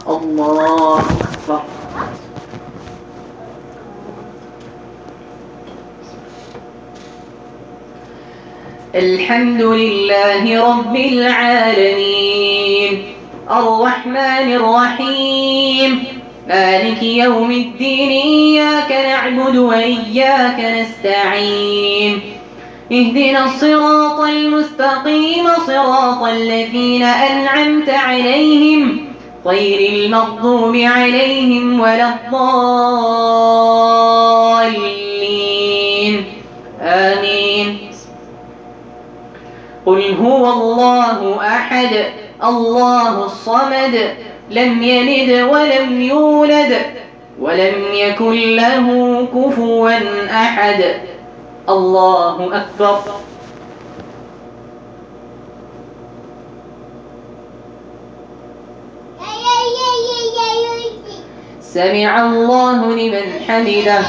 الله أكبر. الحمد لله رب العالمين الرحمن الرحيم مالك يوم الدين إياك نعبد وإياك نستعين اهدنا الصراط المستقيم صراط الذين أنعمت عليهم غير المغضوب عليهم ولا الضالين آمين. قل هو الله أحد الله الصمد لم يلد ولم يولد ولم يكن له كفوا أحد. الله أكبر. سمع الله لمن حمده.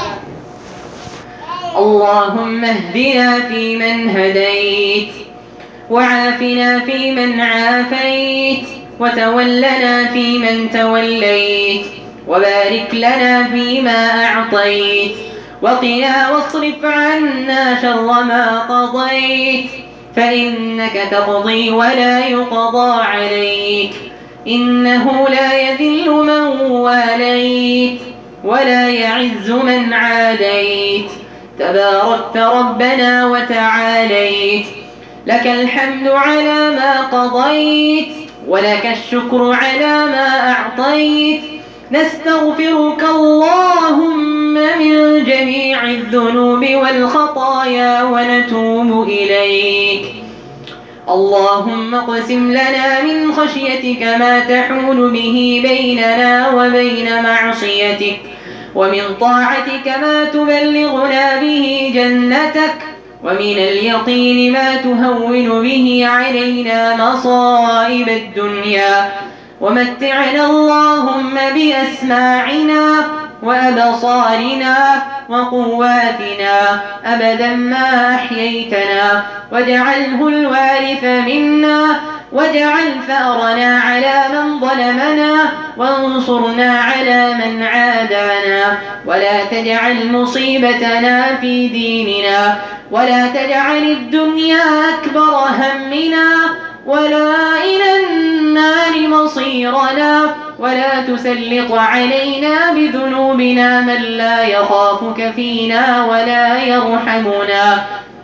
اللهم اهدنا فيمن هديت وعافنا فيمن عافيت وتولنا فيمن توليت وبارك لنا فيما أعطيت وقنا واصرف عنا شر ما قضيت فإنك تقضي ولا يقضى عليك إنه لا يذل من واليت ولا يعز من عاديت تباركت ربنا وتعاليت لك الحمد على ما قضيت ولك الشكر على ما أعطيت نستغفرك اللهم من جميع الذنوب والخطايا ونتوب إليك. اللهم اقسم لنا من خشيتك ما تحول به بيننا وبين معصيتك ومن طاعتك ما تبلغنا به جنتك ومن اليقين ما تهون به علينا مصائب الدنيا ومتعنا اللهم بأسماعنا وأبصارنا وقواتنا أبدا ما أحييتنا واجعله الوارث منا واجعل ثأرنا على من ظلمنا وانصرنا على من عادانا ولا تجعل مصيبتنا في ديننا ولا تجعل الدنيا أكبر همنا ولا إلى النار مصيرنا ولا تسلط علينا بذنوبنا من لا يخافك فينا ولا يرحمنا.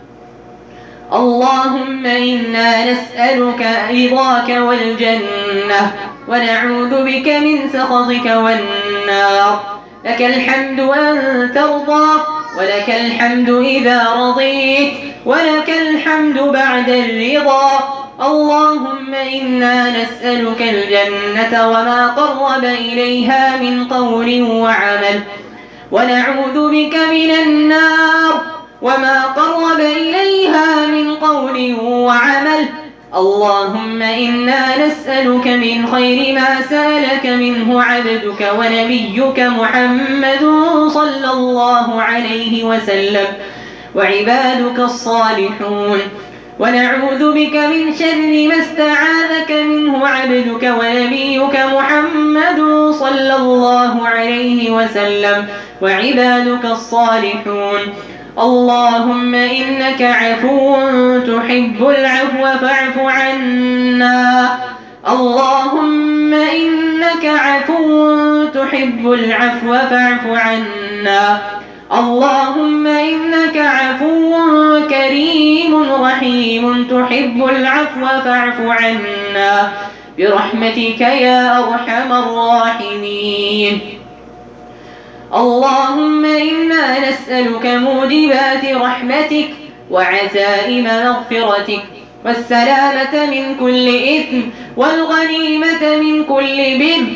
اللهم إنا نسألك رضاك والجنة ونعوذ بك من سخطك والنار. لك الحمد أن ترضى ولك الحمد إذا رضيت ولك الحمد بعد الرضا. اللهم إنا نسألك الجنة وما قرب إليها من قول وعمل ونعوذ بك من النار وما قرب إليها من قول وعمل. اللهم إنا نسألك من خير ما سألك منه عبدك ونبيك محمد صلى الله عليه وسلم وعبادك الصالحون ونعوذ بك من شر ما استعاذك منه عبدك ونبيك محمد صلى الله عليه وسلم وعبادك الصالحون. اللهم إنك عفو تحب العفو فاعف عنا. اللهم إنك عفو تحب العفو فاعف عنا. اللهم إنك عفو كريم رحيم تحب العفو فاعف عنا برحمتك يا أرحم الراحمين. اللهم إنا نسألك موجبات رحمتك وعزائم مغفرتك والسلامة من كل إثم والغنيمة من كل بر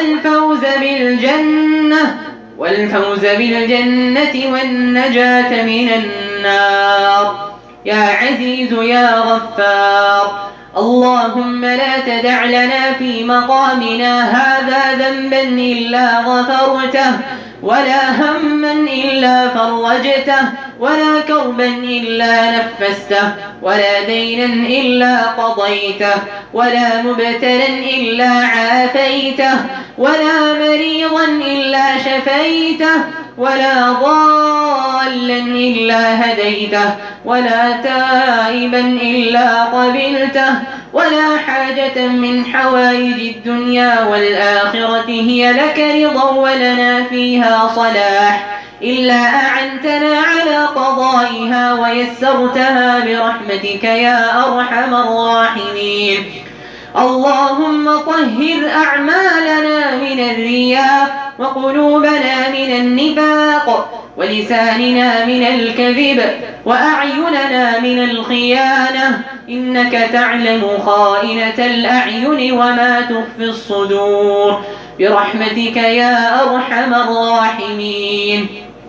والفوز بالجنة والنجاة من النار يا عزيز يا غفار. اللهم لا تدع لنا في مقامنا هذا ذنبا إلا غفرته ولا هما إلا فرجته ولا كربا إلا نفسته ولا دينا إلا قضيته ولا مبتلا إلا عافيته ولا مريضا إلا شفيته ولا ضالا إلا هديته ولا تائبا إلا قبلته ولا حاجة من حوائج الدنيا والآخرة هي لك رضا ولنا فيها صلاح إلا أعنتنا على قضائها ويسرتها برحمتك يا أرحم الراحمين. اللهم طهر أعمالنا من الرياء وقلوبنا من النفاق ولساننا من الكذب وأعيننا من الخيانة إنك تعلم خائنة الأعين وما تخفي الصدور برحمتك يا أرحم الراحمين.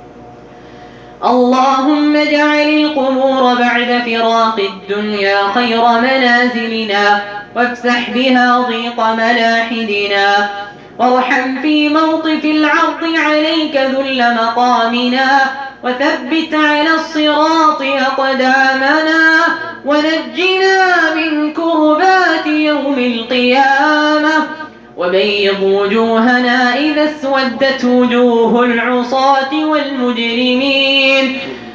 اللهم اجعل القبور بعد فراق الدنيا خير منازلنا وافسح بها ضيق ملاحدنا وارحم في موطف العرض عليك ذل مقامنا وثبت على الصراط أقدامنا ونجنا من كربات يوم القيامة وبيض وجوهنا إذا اسودت وجوه العصاة والمجرمين.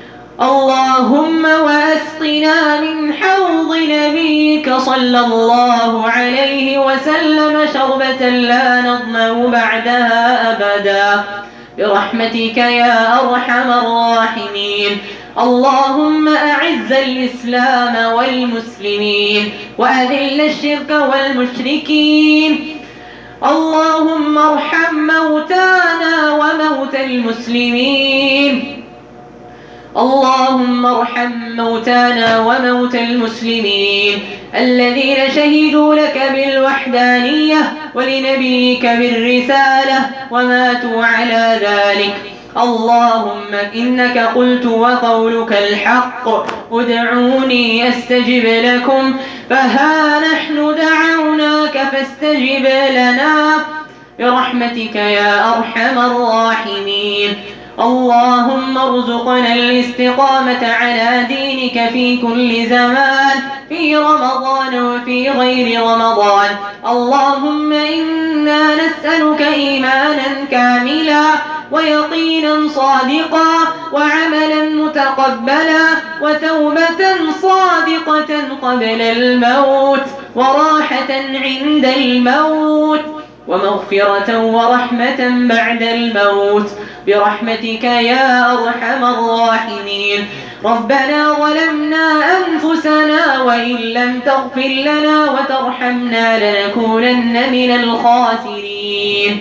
اللهم وأسقنا من حوض نبيك صلى الله عليه وسلم شربة لا نظمأ بعدها أبدا برحمتك يا أرحم الراحمين. اللهم أعز الإسلام والمسلمين وأذل الشرك والمشركين. اللهم ارحم موتانا وموتى المسلمين. اللهم ارحم موتانا وموتى المسلمين الذين شهدوا لك بالوحدانية ولنبيك بالرسالة وماتوا على ذلك. اللهم إنك قلت وقولك الحق ادعوني أستجب لكم فها نحن دعوناك فاستجب لنا برحمتك يا أرحم الراحمين. اللهم ارزقنا الاستقامة على دينك في كل زمان في رمضان وفي غير رمضان. اللهم إنا نسألك إيمانا كاملا ويقينا صادقا وعملا متقبلا وتوبة صادقة قبل الموت وراحة عند الموت ومغفرة ورحمة بعد الموت برحمتك يا أرحم الراحمين. ربنا ظلمنا أنفسنا وإن لم تغفر لنا وترحمنا لنكونن من الخاسرين.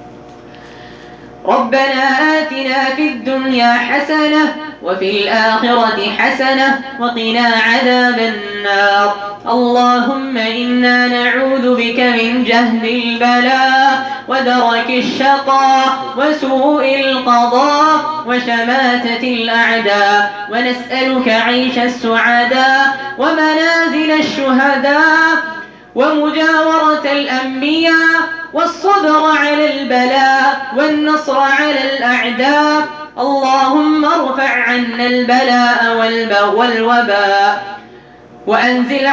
ربنا آتنا في الدنيا حسنة وفي الآخرة حسنة وقنا عذاب النار. اللهم إنا نعوذ بك من جهد البلاء ودرك الشقاء وسوء القضاء وشماتة الأعداء ونسألك عيش السعداء ومنازل الشهداء ومجاورة الأنبياء والصبر على البلاء والنصر على الأعداء. اللهم ارفع عنا البلاء والوباء وأنزل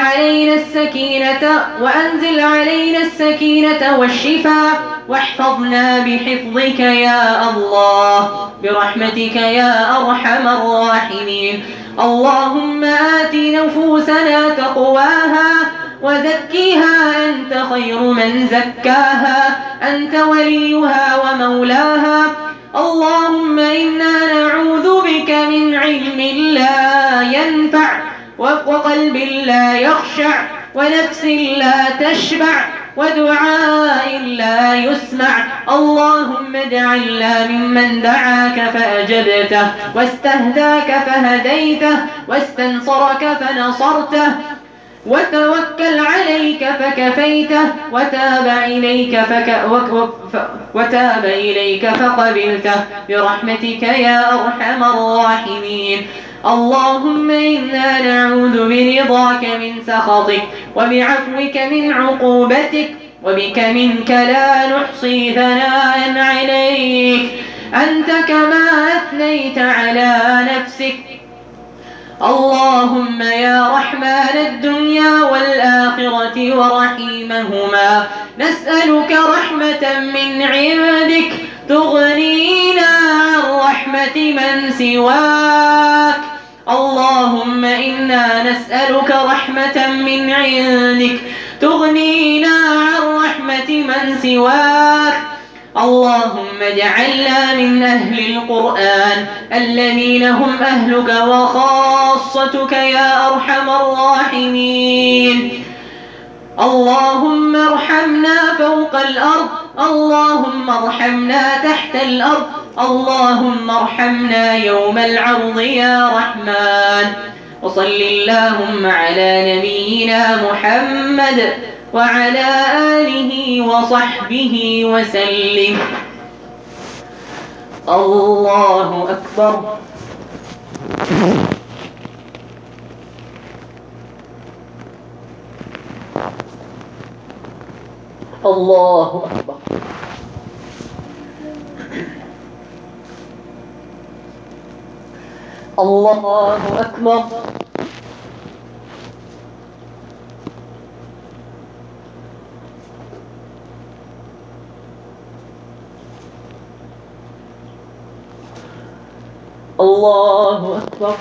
علينا السكينة والشفاء واحفظنا بحفظك يا الله برحمتك يا أرحم الراحمين. اللهم آت نفوسنا تقواها وزكيها أنت خير من زكاها أنت وليها ومولاها. اللهم إنا نعوذ بك من علم لا ينفع وقلب لا يخشع ونفس لا تشبع ودعاء لا يسمع. اللهم اجعلنا ممن دعاك فأجبته واستهداك فهديته واستنصرك فنصرته وتوكل عليك فكفيته وتاب إليك فقبلته برحمتك يا أرحم الراحمين. اللهم إنا نعوذ برضاك من سخطك وبعفوك من عقوبتك وبك منك لا نحصي ثناء عليك أنت كما أثنيت على نفسك. اللهم يا رحمن الدنيا والآخرة ورحيمهما نسألك رحمة من عندك تغنينا عن رحمة من سواك. اللهم إنا نسألك رحمة من عندك تغنينا عن رحمة من سواك. اللهم اجعلنا من أهل القرآن الذين هم أهلك وخاصتك يا أرحم الراحمين. اللهم ارحمنا فوق الأرض، اللهم ارحمنا تحت الأرض، اللهم ارحمنا يوم العرض يا رحمن. وصل اللهم على نبينا محمد وعلى آله وصحبه وسلم. الله أكبر. الله أكبر. الله أكبر. الله أكبر.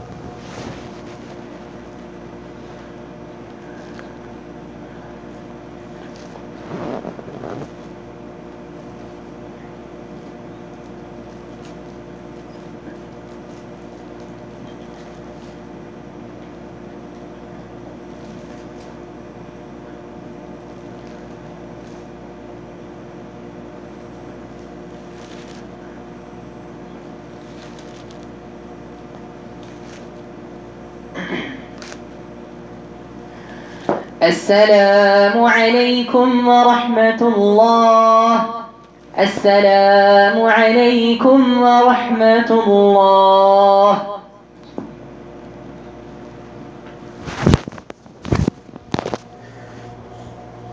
السلام عليكم ورحمة الله. السلام عليكم ورحمة الله.